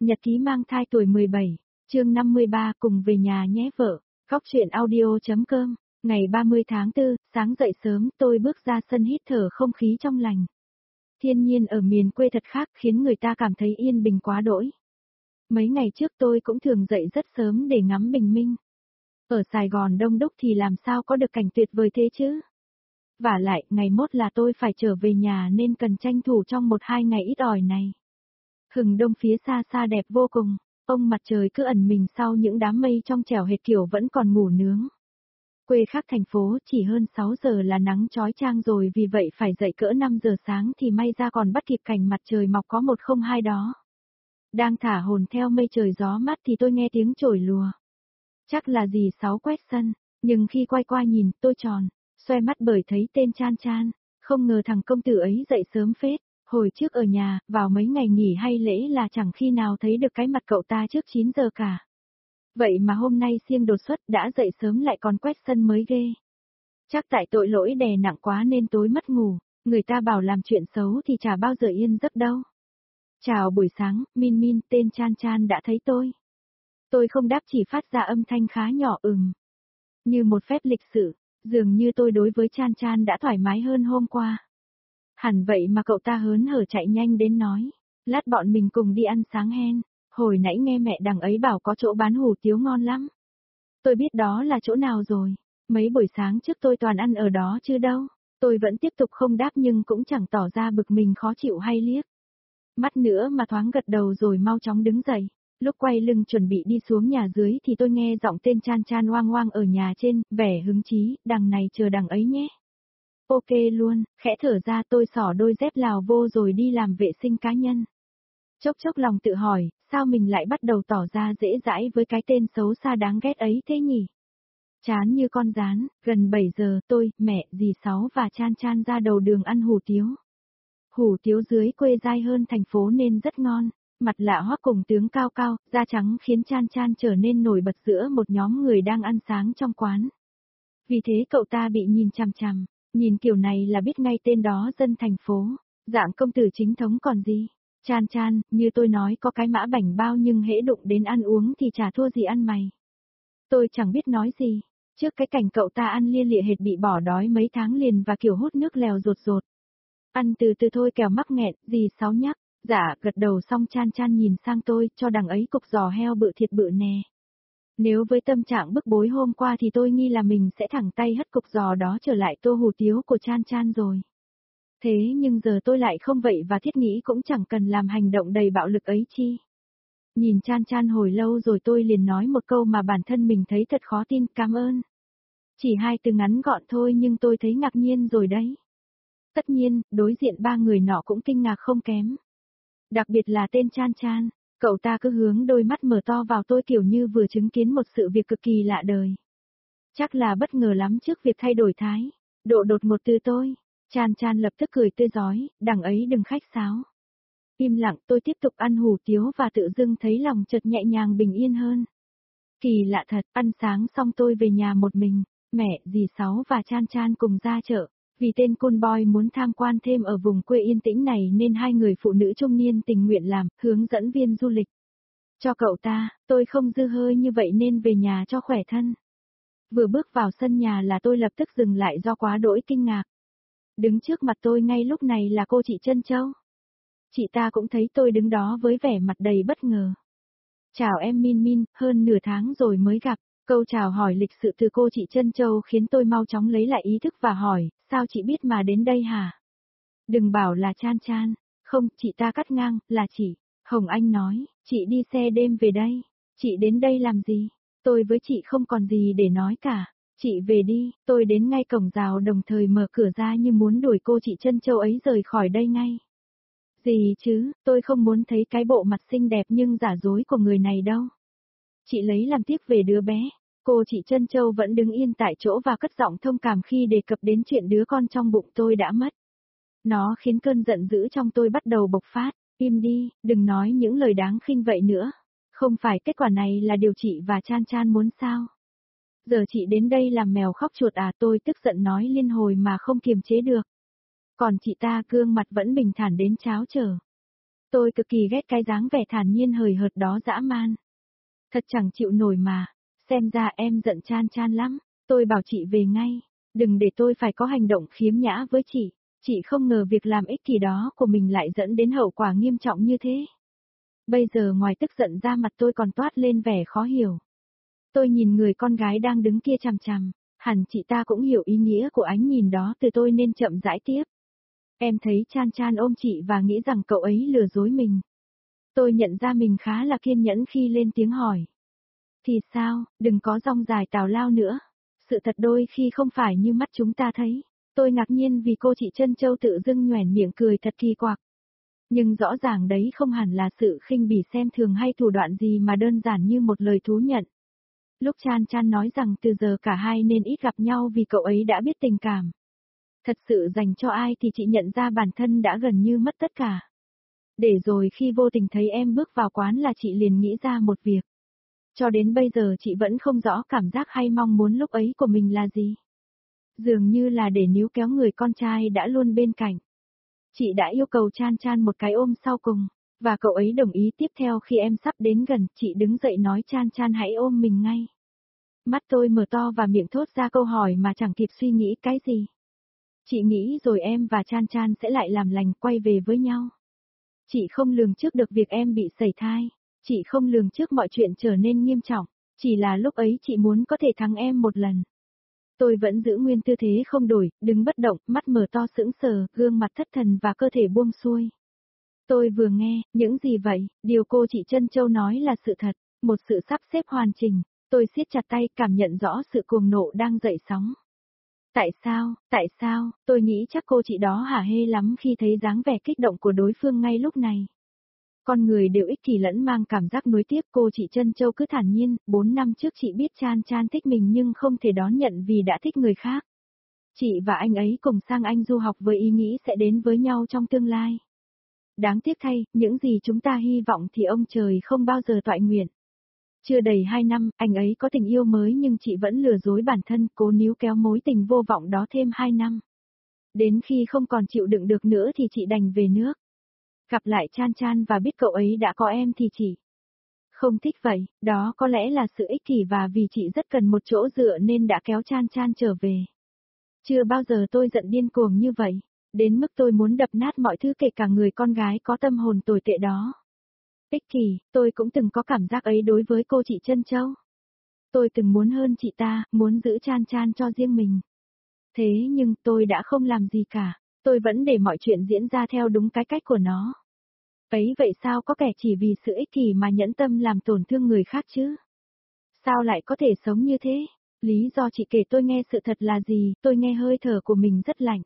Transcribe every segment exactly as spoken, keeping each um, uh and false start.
Nhật ký mang thai tuổi mười bảy, chương năm mươi ba cùng về nhà nhé vợ. Góc truyện audio.com, ngày ba mươi tháng tư, sáng dậy sớm tôi bước ra sân hít thở không khí trong lành. Thiên nhiên ở miền quê thật khác khiến người ta cảm thấy yên bình quá đỗi. Mấy ngày trước tôi cũng thường dậy rất sớm để ngắm bình minh. Ở Sài Gòn đông đúc thì làm sao có được cảnh tuyệt vời thế chứ? Vả lại, ngày mốt là tôi phải trở về nhà nên cần tranh thủ trong một hai ngày ít ỏi này. Hừng đông phía xa xa đẹp vô cùng, ông mặt trời cứ ẩn mình sau những đám mây trong trẻo hệt kiểu vẫn còn ngủ nướng. Quê khác thành phố chỉ hơn sáu giờ là nắng chói chang rồi, vì vậy phải dậy cỡ năm giờ sáng thì may ra còn bắt kịp cảnh mặt trời mọc có một không hai đó. Đang thả hồn theo mây trời gió mát thì tôi nghe tiếng chổi lùa. Chắc là dì Sáu quét sân, nhưng khi quay qua nhìn tôi tròn, xoe mắt bởi thấy tên Chan Chan, không ngờ thằng công tử ấy dậy sớm phết. Hồi trước ở nhà, vào mấy ngày nghỉ hay lễ là chẳng khi nào thấy được cái mặt cậu ta trước chín giờ cả. Vậy mà hôm nay siêng đột xuất đã dậy sớm lại còn quét sân mới ghê. Chắc tại tội lỗi đè nặng quá nên tối mất ngủ, người ta bảo làm chuyện xấu thì chả bao giờ yên giấc đâu. Chào buổi sáng, Min Min, tên Chan Chan đã thấy tôi. Tôi không đáp chỉ phát ra âm thanh khá nhỏ ừm. Như một phép lịch sự, dường như tôi đối với Chan Chan đã thoải mái hơn hôm qua. Hẳn vậy mà cậu ta hớn hở chạy nhanh đến nói, lát bọn mình cùng đi ăn sáng hen, hồi nãy nghe mẹ đằng ấy bảo có chỗ bán hủ tiếu ngon lắm. Tôi biết đó là chỗ nào rồi, mấy buổi sáng trước tôi toàn ăn ở đó chứ đâu, tôi vẫn tiếp tục không đáp nhưng cũng chẳng tỏ ra bực mình khó chịu hay liếc. Mắt nữa mà thoáng gật đầu rồi mau chóng đứng dậy, lúc quay lưng chuẩn bị đi xuống nhà dưới thì tôi nghe giọng tên Chan Chan oang oang ở nhà trên, vẻ hứng chí, đằng này chờ đằng ấy nhé. Ok luôn, khẽ thở ra tôi xỏ đôi dép Lào vô rồi đi làm vệ sinh cá nhân. Chốc chốc lòng tự hỏi, sao mình lại bắt đầu tỏ ra dễ dãi với cái tên xấu xa đáng ghét ấy thế nhỉ? Chán như con rán, gần bảy giờ tôi, mẹ, dì Sáu và Chan Chan ra đầu đường ăn hủ tiếu. Hủ tiếu dưới quê dai hơn thành phố nên rất ngon, mặt lạ hoắc cùng tướng cao cao, da trắng khiến Chan Chan trở nên nổi bật giữa một nhóm người đang ăn sáng trong quán. Vì thế cậu ta bị nhìn chằm chằm. Nhìn kiểu này là biết ngay tên đó dân thành phố, dạng công tử chính thống còn gì. Chan Chan, như tôi nói có cái mã bảnh bao nhưng hễ đụng đến ăn uống thì chả thua gì ăn mày. Tôi chẳng biết nói gì, trước cái cảnh cậu ta ăn lia lịa hệt bị bỏ đói mấy tháng liền và kiểu hút nước lèo rột rột. Ăn từ từ thôi kẻo mắc nghẹn, dì Sáu nhắc, dạ gật đầu xong Chan Chan nhìn sang tôi, cho đằng ấy cục giò heo bự thiệt bự nè. Nếu với tâm trạng bức bối hôm qua thì tôi nghi là mình sẽ thẳng tay hất cục giò đó trở lại tô hủ tiếu của Chan Chan rồi. Thế nhưng giờ tôi lại không vậy và thiết nghĩ cũng chẳng cần làm hành động đầy bạo lực ấy chi. Nhìn Chan Chan hồi lâu rồi tôi liền nói một câu mà bản thân mình thấy thật khó tin, cảm ơn. Chỉ hai từ ngắn gọn thôi nhưng tôi thấy ngạc nhiên rồi đấy. Tất nhiên, đối diện ba người nọ cũng kinh ngạc không kém. Đặc biệt là tên Chan Chan. Cậu ta cứ hướng đôi mắt mở to vào tôi kiểu như vừa chứng kiến một sự việc cực kỳ lạ đời. Chắc là bất ngờ lắm trước việc thay đổi thái độ đột ngột từ tôi. Chan Chan lập tức cười tươi rói, đằng ấy đừng khách sáo. Im lặng tôi tiếp tục ăn hủ tiếu và tự dưng thấy lòng chợt nhẹ nhàng bình yên hơn. Kỳ lạ thật, ăn sáng xong tôi về nhà một mình, mẹ, dì Sáu và Chan Chan cùng ra chợ. Vì tên Cool Boy muốn tham quan thêm ở vùng quê yên tĩnh này nên hai người phụ nữ trung niên tình nguyện làm hướng dẫn viên du lịch. Cho cậu ta, tôi không dư hơi như vậy nên về nhà cho khỏe thân. Vừa bước vào sân nhà là tôi lập tức dừng lại do quá đỗi kinh ngạc. Đứng trước mặt tôi ngay lúc này là cô chị Trân Châu. Chị ta cũng thấy tôi đứng đó với vẻ mặt đầy bất ngờ. Chào em Min Min, hơn nửa tháng rồi mới gặp. Câu chào hỏi lịch sự từ cô chị Trân Châu khiến tôi mau chóng lấy lại ý thức và hỏi, sao chị biết mà đến đây hả? Đừng bảo là Chan Chan, không, chị ta cắt ngang, là chị. Hồng Anh nói, chị đi xe đêm về đây, chị đến đây làm gì? Tôi với chị không còn gì để nói cả, chị về đi, tôi đến ngay cổng rào đồng thời mở cửa ra như muốn đuổi cô chị Trân Châu ấy rời khỏi đây ngay. Gì chứ, tôi không muốn thấy cái bộ mặt xinh đẹp nhưng giả dối của người này đâu. Chị lấy làm tiếc về đứa bé, cô chị Trân Châu vẫn đứng yên tại chỗ và cất giọng thông cảm khi đề cập đến chuyện đứa con trong bụng tôi đã mất. Nó khiến cơn giận dữ trong tôi bắt đầu bộc phát, im đi, đừng nói những lời đáng khinh vậy nữa. Không phải kết quả này là điều chị và Chan Chan muốn sao? Giờ chị đến đây làm mèo khóc chuột à, tôi tức giận nói liên hồi mà không kiềm chế được. Còn chị ta gương mặt vẫn bình thản đến cháo trở. Tôi cực kỳ ghét cái dáng vẻ thản nhiên hời hợt đó dã man. Thật chẳng chịu nổi mà, xem ra em giận Chan Chan lắm, tôi bảo chị về ngay, đừng để tôi phải có hành động khiếm nhã với chị, chị không ngờ việc làm ích kỷ đó của mình lại dẫn đến hậu quả nghiêm trọng như thế. Bây giờ ngoài tức giận ra mặt tôi còn toát lên vẻ khó hiểu. Tôi nhìn người con gái đang đứng kia chằm chằm, hẳn chị ta cũng hiểu ý nghĩa của ánh nhìn đó từ tôi nên chậm rãi tiếp. Em thấy Chan Chan ôm chị và nghĩ rằng cậu ấy lừa dối mình. Tôi nhận ra mình khá là kiên nhẫn khi lên tiếng hỏi. Thì sao, đừng có rong dài tào lao nữa. Sự thật đôi khi không phải như mắt chúng ta thấy. Tôi ngạc nhiên vì cô chị Trân Châu tự dưng nhoẻn miệng cười thật kỳ quặc. Nhưng rõ ràng đấy không hẳn là sự khinh bỉ xem thường hay thủ đoạn gì mà đơn giản như một lời thú nhận. Lúc Chan Chan nói rằng từ giờ cả hai nên ít gặp nhau vì cậu ấy đã biết tình cảm. Thật sự dành cho ai thì chị nhận ra bản thân đã gần như mất tất cả. Để rồi khi vô tình thấy em bước vào quán là chị liền nghĩ ra một việc. Cho đến bây giờ chị vẫn không rõ cảm giác hay mong muốn lúc ấy của mình là gì. Dường như là để níu kéo người con trai đã luôn bên cạnh. Chị đã yêu cầu Chan Chan một cái ôm sau cùng, và cậu ấy đồng ý tiếp theo khi em sắp đến gần, chị đứng dậy nói Chan Chan hãy ôm mình ngay. Mắt tôi mở to và miệng thốt ra câu hỏi mà chẳng kịp suy nghĩ cái gì. Chị nghĩ rồi em và Chan Chan sẽ lại làm lành quay về với nhau. Chị không lường trước được việc em bị sẩy thai, chị không lường trước mọi chuyện trở nên nghiêm trọng, chỉ là lúc ấy chị muốn có thể thắng em một lần. Tôi vẫn giữ nguyên tư thế không đổi, đứng bất động, mắt mở to sững sờ, gương mặt thất thần và cơ thể buông xuôi. Tôi vừa nghe, những gì vậy, điều cô chị Trân Châu nói là sự thật, một sự sắp xếp hoàn chỉnh, tôi siết chặt tay cảm nhận rõ sự cuồng nộ đang dậy sóng. Tại sao, tại sao, tôi nghĩ chắc cô chị đó hả hê lắm khi thấy dáng vẻ kích động của đối phương ngay lúc này. Con người đều ích kỷ lẫn mang cảm giác nuối tiếc, cô chị Trân Châu cứ thản nhiên, bốn năm trước chị biết Chan Chan thích mình nhưng không thể đón nhận vì đã thích người khác. Chị và anh ấy cùng sang Anh du học với ý nghĩ sẽ đến với nhau trong tương lai. Đáng tiếc thay, những gì chúng ta hy vọng thì ông trời không bao giờ toại nguyện. Chưa đầy hai năm, anh ấy có tình yêu mới nhưng chị vẫn lừa dối bản thân, cố níu kéo mối tình vô vọng đó thêm hai năm. Đến khi không còn chịu đựng được nữa thì chị đành về nước. Gặp lại Chan Chan và biết cậu ấy đã có em thì chị không thích vậy, đó có lẽ là sự ích kỷ và vì chị rất cần một chỗ dựa nên đã kéo Chan Chan trở về. Chưa bao giờ tôi giận điên cuồng như vậy, đến mức tôi muốn đập nát mọi thứ kể cả người con gái có tâm hồn tồi tệ đó. Ích kỷ, tôi cũng từng có cảm giác ấy đối với cô chị Trân Châu. Tôi từng muốn hơn chị ta, muốn giữ Chan Chan cho riêng mình. Thế nhưng tôi đã không làm gì cả, tôi vẫn để mọi chuyện diễn ra theo đúng cái cách của nó. Ấy vậy sao có kẻ chỉ vì sự ích kỷ mà nhẫn tâm làm tổn thương người khác chứ? Sao lại có thể sống như thế? Lý do chị kể tôi nghe sự thật là gì, tôi nghe hơi thở của mình rất lạnh.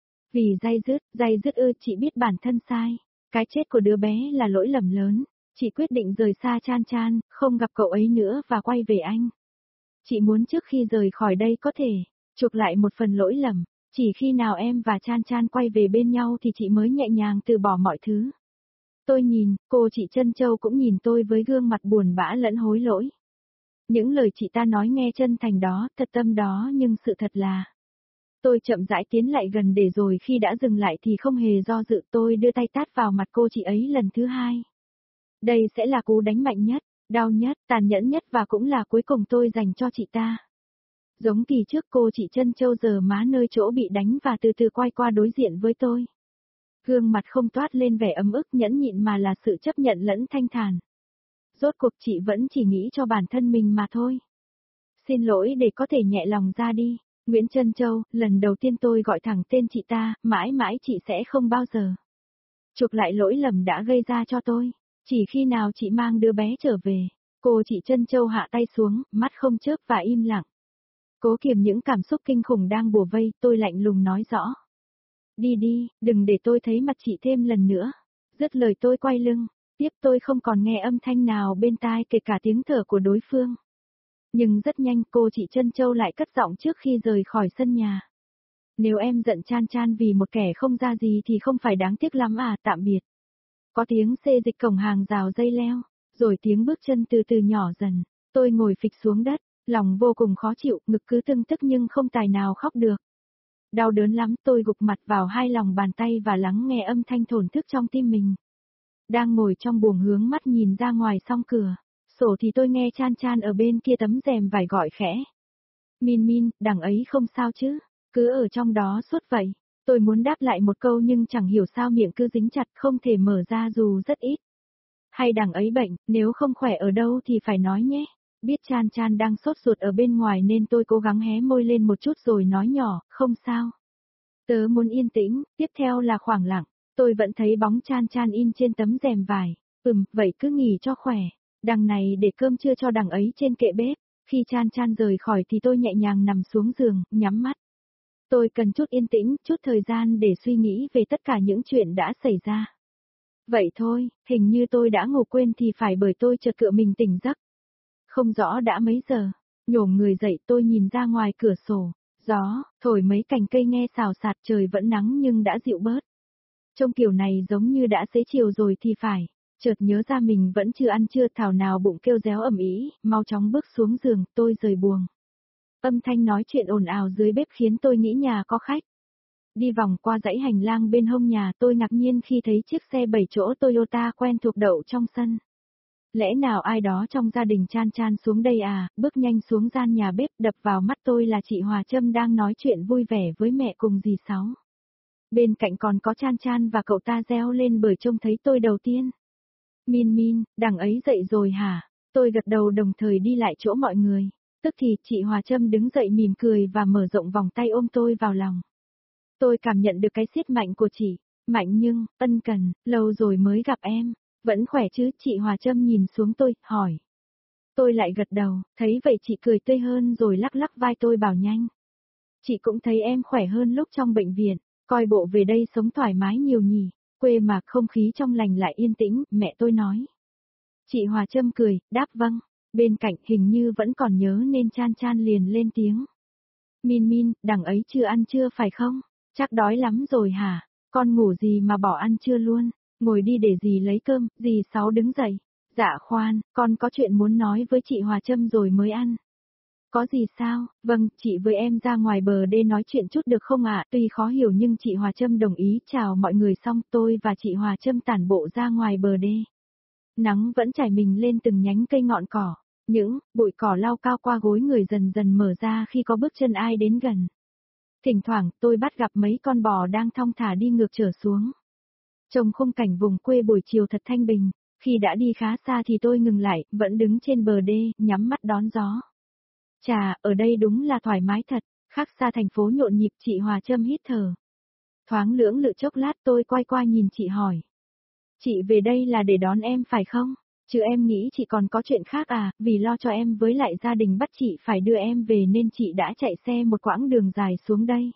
Vì day dứt, day dứt ư, chị biết bản thân sai. Cái chết của đứa bé là lỗi lầm lớn. Chị quyết định rời xa Chan Chan, không gặp cậu ấy nữa và quay về Anh. Chị muốn trước khi rời khỏi đây có thể chuộc lại một phần lỗi lầm. Chỉ khi nào em và Chan Chan quay về bên nhau thì chị mới nhẹ nhàng từ bỏ mọi thứ. Tôi nhìn, cô chị Trân Châu cũng nhìn tôi với gương mặt buồn bã lẫn hối lỗi. Những lời chị ta nói nghe chân thành đó, thật tâm đó nhưng sự thật là... Tôi chậm rãi tiến lại gần để rồi khi đã dừng lại thì không hề do dự, tôi đưa tay tát vào mặt cô chị ấy lần thứ hai. Đây sẽ là cú đánh mạnh nhất, đau nhất, tàn nhẫn nhất và cũng là cuối cùng tôi dành cho chị ta. Giống kỳ trước cô chị Trân Châu giờ má nơi chỗ bị đánh và từ từ quay qua đối diện với tôi. Gương mặt không toát lên vẻ ấm ức nhẫn nhịn mà là sự chấp nhận lẫn thanh thản. Rốt cuộc chị vẫn chỉ nghĩ cho bản thân mình mà thôi. Xin lỗi để có thể nhẹ lòng ra đi. Nguyễn Trân Châu, lần đầu tiên tôi gọi thẳng tên chị ta, mãi mãi chị sẽ không bao giờ chuộc lại lỗi lầm đã gây ra cho tôi. Chỉ khi nào chị mang đứa bé trở về, cô chị Trân Châu hạ tay xuống, mắt không chớp và im lặng. Cố kiềm những cảm xúc kinh khủng đang bủa vây, tôi lạnh lùng nói rõ. Đi đi, đừng để tôi thấy mặt chị thêm lần nữa. Dứt lời tôi quay lưng, tiếp tôi không còn nghe âm thanh nào bên tai kể cả tiếng thở của đối phương. Nhưng rất nhanh cô chị Trân Châu lại cất giọng trước khi rời khỏi sân nhà. Nếu em giận Chan Chan vì một kẻ không ra gì thì không phải đáng tiếc lắm à, tạm biệt. Có tiếng xê dịch cổng hàng rào dây leo, rồi tiếng bước chân từ từ nhỏ dần. Tôi ngồi phịch xuống đất, lòng vô cùng khó chịu, ngực cứ tưng tức nhưng không tài nào khóc được. Đau đớn lắm, tôi gục mặt vào hai lòng bàn tay và lắng nghe âm thanh thổn thức trong tim mình. Đang ngồi trong buồng hướng mắt nhìn ra ngoài song cửa, sổ thì tôi nghe Chan Chan ở bên kia tấm rèm vải gọi khẽ. Min Min, đằng ấy không sao chứ, cứ ở trong đó suốt vậy. Tôi muốn đáp lại một câu nhưng chẳng hiểu sao miệng cứ dính chặt không thể mở ra dù rất ít. Hay đằng ấy bệnh, nếu không khỏe ở đâu thì phải nói nhé. Biết Chan Chan đang sốt ruột ở bên ngoài nên tôi cố gắng hé môi lên một chút rồi nói nhỏ, không sao. Tớ muốn yên tĩnh, tiếp theo là khoảng lặng. Tôi vẫn thấy bóng Chan Chan in trên tấm rèm vải. Ừm, vậy cứ nghỉ cho khỏe. Đằng này để cơm trưa cho đằng ấy trên kệ bếp. Khi Chan Chan rời khỏi thì tôi nhẹ nhàng nằm xuống giường, nhắm mắt. Tôi cần chút yên tĩnh, chút thời gian để suy nghĩ về tất cả những chuyện đã xảy ra. Vậy thôi, hình như tôi đã ngủ quên thì phải bởi tôi chợt cựa mình tỉnh giấc. Không rõ đã mấy giờ, nhổm người dậy tôi nhìn ra ngoài cửa sổ, gió, thổi mấy cành cây nghe xào xạc trời vẫn nắng nhưng đã dịu bớt. Trông kiểu này giống như đã xế chiều rồi thì phải, chợt nhớ ra mình vẫn chưa ăn trưa thảo nào bụng kêu réo ầm ĩ, mau chóng bước xuống giường, tôi rời buồng. Âm thanh nói chuyện ồn ào dưới bếp khiến tôi nghĩ nhà có khách. Đi vòng qua dãy hành lang bên hông nhà tôi ngạc nhiên khi thấy chiếc xe bảy chỗ Toyota quen thuộc đậu trong sân. Lẽ nào ai đó trong gia đình Chan Chan xuống đây à, bước nhanh xuống gian nhà bếp đập vào mắt tôi là chị Hòa Trâm đang nói chuyện vui vẻ với mẹ cùng dì Sáu. Bên cạnh còn có Chan Chan và cậu ta reo lên bởi trông thấy tôi đầu tiên. Min Min, đằng ấy dậy rồi hả? Tôi gật đầu đồng thời đi lại chỗ mọi người. Tức thì chị Hòa Trâm đứng dậy mỉm cười và mở rộng vòng tay ôm tôi vào lòng. Tôi cảm nhận được cái siết mạnh của chị, mạnh nhưng, ân cần, lâu rồi mới gặp em, vẫn khỏe chứ? Chị Hòa Trâm nhìn xuống tôi, hỏi. Tôi lại gật đầu, thấy vậy chị cười tươi hơn rồi lắc lắc vai tôi bảo nhanh. Chị cũng thấy em khỏe hơn lúc trong bệnh viện, coi bộ về đây sống thoải mái nhiều nhỉ, quê mà không khí trong lành lại yên tĩnh, mẹ tôi nói. Chị Hòa Trâm cười, đáp vâng, bên cạnh hình như vẫn còn nhớ nên Chan Chan liền lên tiếng. Min Min, đằng ấy chưa ăn trưa phải không? Chắc đói lắm rồi hả? Con ngủ gì mà bỏ ăn trưa luôn? Ngồi đi để dì lấy cơm, dì Sáu đứng dậy. Dạ khoan, con có chuyện muốn nói với chị Hòa Trâm rồi mới ăn. Có gì sao? Vâng, chị với em ra ngoài bờ đê nói chuyện chút được không ạ? Tuy khó hiểu nhưng chị Hòa Trâm đồng ý. Chào mọi người xong tôi và chị Hòa Trâm tản bộ ra ngoài bờ đê. Nắng vẫn trải mình lên từng nhánh cây ngọn cỏ. Những bụi cỏ lau cao qua gối người dần dần mở ra khi có bước chân ai đến gần. Thỉnh thoảng tôi bắt gặp mấy con bò đang thong thả đi ngược trở xuống. Trông khung cảnh vùng quê buổi chiều thật thanh bình, khi đã đi khá xa thì tôi ngừng lại, vẫn đứng trên bờ đê, nhắm mắt đón gió. Chà, ở đây đúng là thoải mái thật, khác xa thành phố nhộn nhịp. Chị Hòa Trâm hít thở. Thoáng lưỡng lự chốc lát tôi quay qua nhìn chị hỏi. Chị về đây là để đón em phải không? Chứ em nghĩ chị còn có chuyện khác à, vì lo cho em với lại gia đình bắt chị phải đưa em về nên chị đã chạy xe một quãng đường dài xuống đây.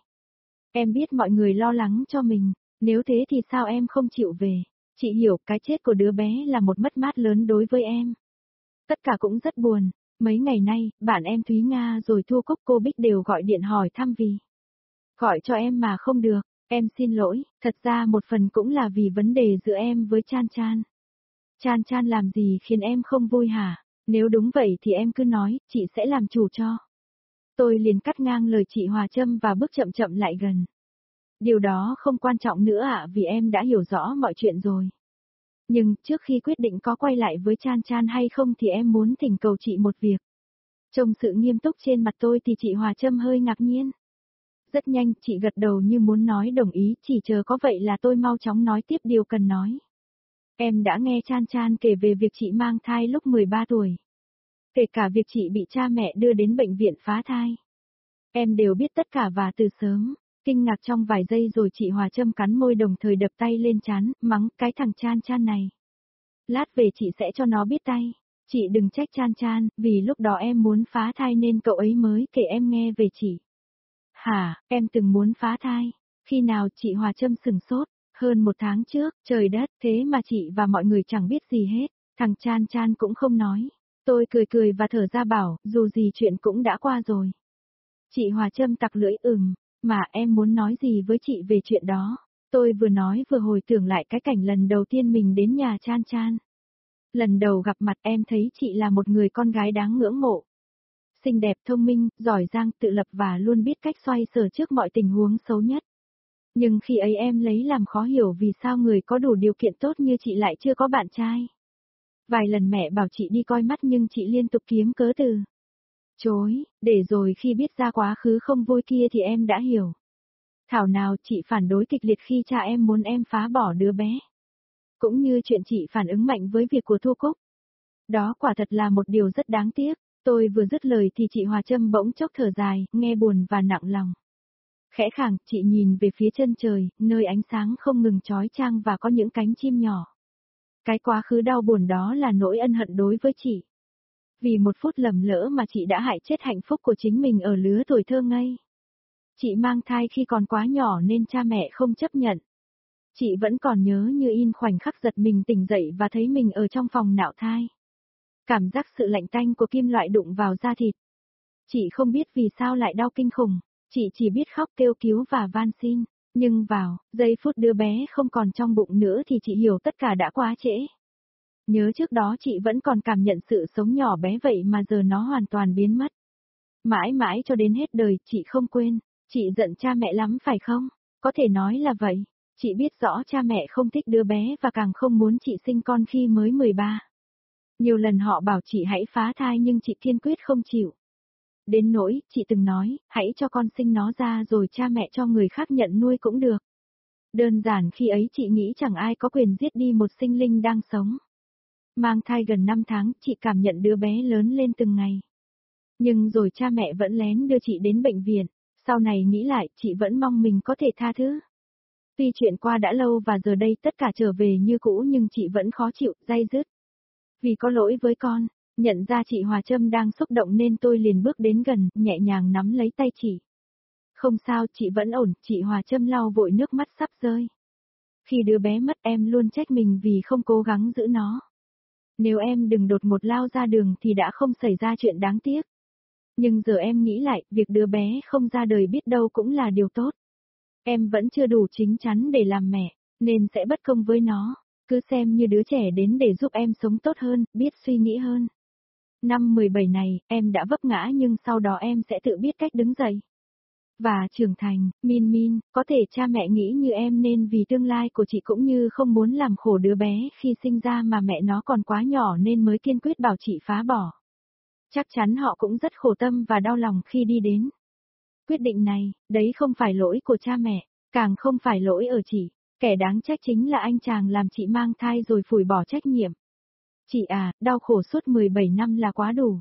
Em biết mọi người lo lắng cho mình, nếu thế thì sao em không chịu về? Chị hiểu cái chết của đứa bé là một mất mát lớn đối với em. Tất cả cũng rất buồn, mấy ngày nay, bạn em Thúy Nga rồi Thu Cúc cô Bích đều gọi điện hỏi thăm vì. Gọi cho em mà không được, em xin lỗi, thật ra một phần cũng là vì vấn đề giữa em với Chan Chan. Chan Chan làm gì khiến em không vui hả? Nếu đúng vậy thì em cứ nói, chị sẽ làm chủ cho. Tôi liền cắt ngang lời chị Hòa Trâm và bước chậm chậm lại gần. Điều đó không quan trọng nữa ạ vì em đã hiểu rõ mọi chuyện rồi. Nhưng trước khi quyết định có quay lại với Chan Chan hay không thì em muốn thỉnh cầu chị một việc. Trông sự nghiêm túc trên mặt tôi thì chị Hòa Trâm hơi ngạc nhiên. Rất nhanh chị gật đầu như muốn nói đồng ý, chỉ chờ có vậy là tôi mau chóng nói tiếp điều cần nói. Em đã nghe Chan Chan kể về việc chị mang thai lúc mười ba tuổi. Kể cả việc chị bị cha mẹ đưa đến bệnh viện phá thai. Em đều biết tất cả và từ sớm. Kinh ngạc trong vài giây rồi chị Hòa Trâm cắn môi đồng thời đập tay lên trán, mắng cái thằng Chan Chan này. Lát về chị sẽ cho nó biết tay. Chị đừng trách Chan Chan, vì lúc đó em muốn phá thai nên cậu ấy mới kể em nghe về chị. Hả, em từng muốn phá thai? Khi nào? Chị Hòa Trâm sừng sốt. Hơn một tháng trước, trời đất, thế mà chị và mọi người chẳng biết gì hết, thằng Chan Chan cũng không nói. Tôi cười cười và thở ra bảo, dù gì chuyện cũng đã qua rồi. Chị Hòa Trâm tặc lưỡi ừm, mà em muốn nói gì với chị về chuyện đó? Tôi vừa nói vừa hồi tưởng lại cái cảnh lần đầu tiên mình đến nhà Chan Chan. Lần đầu gặp mặt em thấy chị là một người con gái đáng ngưỡng mộ. Xinh đẹp, thông minh, giỏi giang, tự lập và luôn biết cách xoay sở trước mọi tình huống xấu nhất. Nhưng khi ấy em lấy làm khó hiểu vì sao người có đủ điều kiện tốt như chị lại chưa có bạn trai. Vài lần mẹ bảo chị đi coi mắt nhưng chị liên tục kiếm cớ từ chối, để rồi khi biết ra quá khứ không vui kia thì em đã hiểu. Thảo nào chị phản đối kịch liệt khi cha em muốn em phá bỏ đứa bé. Cũng như chuyện chị phản ứng mạnh với việc của Thu Cúc. Đó quả thật là một điều rất đáng tiếc. Tôi vừa dứt lời thì chị Hòa Trâm bỗng chốc thở dài, nghe buồn và nặng lòng. Khẽ khàng, chị nhìn về phía chân trời, nơi ánh sáng không ngừng chói chang và có những cánh chim nhỏ. Cái quá khứ đau buồn đó là nỗi ân hận đối với chị. Vì một phút lầm lỡ mà chị đã hại chết hạnh phúc của chính mình ở lứa tuổi thơ ngây. Chị mang thai khi còn quá nhỏ nên cha mẹ không chấp nhận. Chị vẫn còn nhớ như in khoảnh khắc giật mình tỉnh dậy và thấy mình ở trong phòng nạo thai. Cảm giác sự lạnh tanh của kim loại đụng vào da thịt. Chị không biết vì sao lại đau kinh khủng, chị chỉ biết khóc kêu cứu và van xin. Nhưng vào, giây phút đứa bé không còn trong bụng nữa thì chị hiểu tất cả đã quá trễ. Nhớ trước đó chị vẫn còn cảm nhận sự sống nhỏ bé vậy mà giờ nó hoàn toàn biến mất. Mãi mãi cho đến hết đời chị không quên, chị giận cha mẹ lắm phải không? Có thể nói là vậy. Chị biết rõ cha mẹ không thích đứa bé và càng không muốn chị sinh con khi mới mười ba. Nhiều lần họ bảo chị hãy phá thai nhưng chị kiên quyết không chịu. Đến nỗi, chị từng nói, hãy cho con sinh nó ra rồi cha mẹ cho người khác nhận nuôi cũng được. Đơn giản khi ấy chị nghĩ chẳng ai có quyền giết đi một sinh linh đang sống. Mang thai gần năm tháng, chị cảm nhận đứa bé lớn lên từng ngày. Nhưng rồi cha mẹ vẫn lén đưa chị đến bệnh viện, sau này nghĩ lại, chị vẫn mong mình có thể tha thứ. Tuy chuyện qua đã lâu và giờ đây tất cả trở về như cũ nhưng chị vẫn khó chịu, day dứt. Vì có lỗi với con, nhận ra chị Hòa Trâm đang xúc động nên tôi liền bước đến gần, nhẹ nhàng nắm lấy tay chị. Không sao, chị vẫn ổn, chị Hòa Trâm lau vội nước mắt sắp rơi. Khi đứa bé mất em luôn trách mình vì không cố gắng giữ nó. Nếu em đừng đột ngột lao ra đường thì đã không xảy ra chuyện đáng tiếc. Nhưng giờ em nghĩ lại, việc đứa bé không ra đời biết đâu cũng là điều tốt. Em vẫn chưa đủ chín chắn để làm mẹ, nên sẽ bất công với nó. Cứ xem như đứa trẻ đến để giúp em sống tốt hơn, biết suy nghĩ hơn. Năm mười bảy này, em đã vấp ngã nhưng sau đó em sẽ tự biết cách đứng dậy. Và trưởng thành, Min Min, có thể cha mẹ nghĩ như em nên vì tương lai của chị cũng như không muốn làm khổ đứa bé khi sinh ra mà mẹ nó còn quá nhỏ nên mới kiên quyết bảo chị phá bỏ. Chắc chắn họ cũng rất khổ tâm và đau lòng khi đi đến quyết định này, đấy không phải lỗi của cha mẹ, càng không phải lỗi ở chị. Kẻ đáng trách chính là anh chàng làm chị mang thai rồi phủi bỏ trách nhiệm. Chị à, đau khổ suốt mười bảy năm là quá đủ.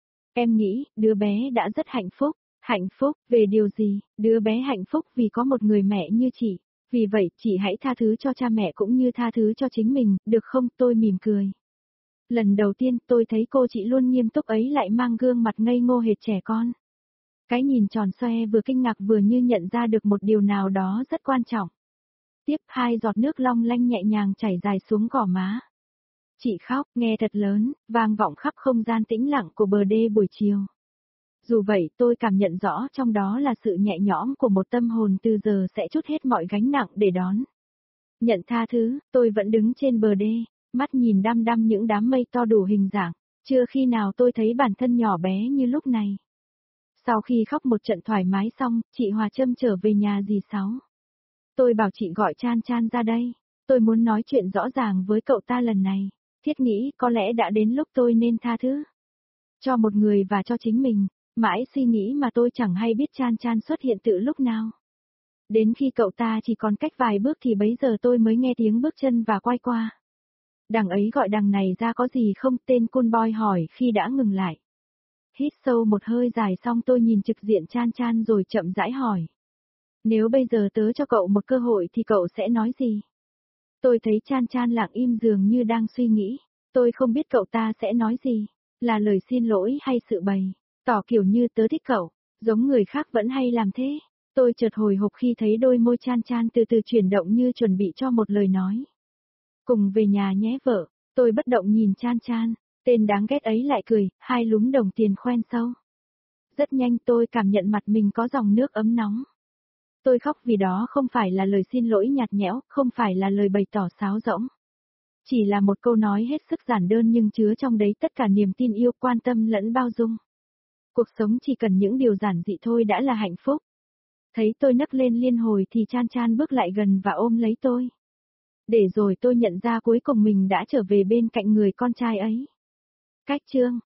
Em nghĩ, đứa bé đã rất hạnh phúc. Hạnh phúc, về điều gì? Đứa bé hạnh phúc vì có một người mẹ như chị. Vì vậy, chị hãy tha thứ cho cha mẹ cũng như tha thứ cho chính mình, được không? Tôi mỉm cười. Lần đầu tiên tôi thấy cô chị luôn nghiêm túc ấy lại mang gương mặt ngây ngô hệt trẻ con. Cái nhìn tròn xoe vừa kinh ngạc vừa như nhận ra được một điều nào đó rất quan trọng. Tiếp hai giọt nước long lanh nhẹ nhàng chảy dài xuống gò má. Chị khóc, nghe thật lớn, vang vọng khắp không gian tĩnh lặng của bờ đê buổi chiều. Dù vậy tôi cảm nhận rõ trong đó là sự nhẹ nhõm của một tâm hồn từ giờ sẽ trút hết mọi gánh nặng để đón. Nhận tha thứ, tôi vẫn đứng trên bờ đê, mắt nhìn đăm đăm những đám mây to đủ hình dạng, chưa khi nào tôi thấy bản thân nhỏ bé như lúc này. Sau khi khóc một trận thoải mái xong, chị Hòa Trâm trở về nhà dì Sáu. Tôi bảo chị gọi Chan Chan ra đây, tôi muốn nói chuyện rõ ràng với cậu ta lần này, thiết nghĩ có lẽ đã đến lúc tôi nên tha thứ. Cho một người và cho chính mình, mãi suy nghĩ mà tôi chẳng hay biết Chan Chan xuất hiện từ lúc nào. Đến khi cậu ta chỉ còn cách vài bước thì bấy giờ tôi mới nghe tiếng bước chân và quay qua. Đằng ấy gọi đằng này ra có gì không? Tên cool boy hỏi khi đã ngừng lại. Hít sâu một hơi dài xong tôi nhìn trực diện Chan Chan rồi chậm rãi hỏi. Nếu bây giờ tớ cho cậu một cơ hội thì cậu sẽ nói gì? Tôi thấy Chan Chan lặng im dường như đang suy nghĩ. Tôi không biết cậu ta sẽ nói gì. Là lời xin lỗi hay sự bày. Tỏ kiểu như tớ thích cậu. Giống người khác vẫn hay làm thế. Tôi chợt hồi hộp khi thấy đôi môi Chan Chan từ từ chuyển động như chuẩn bị cho một lời nói. Cùng về nhà nhé vợ. Tôi bất động nhìn Chan Chan. Tên đáng ghét ấy lại cười, hai lúm đồng tiền khoen sâu. Rất nhanh tôi cảm nhận mặt mình có dòng nước ấm nóng. Tôi khóc vì đó không phải là lời xin lỗi nhạt nhẽo, không phải là lời bày tỏ sáo rỗng. Chỉ là một câu nói hết sức giản đơn nhưng chứa trong đấy tất cả niềm tin yêu, quan tâm lẫn bao dung. Cuộc sống chỉ cần những điều giản dị thôi đã là hạnh phúc. Thấy tôi nấc lên liên hồi thì Chan Chan bước lại gần và ôm lấy tôi. Để rồi tôi nhận ra cuối cùng mình đã trở về bên cạnh người con trai ấy. Cách chương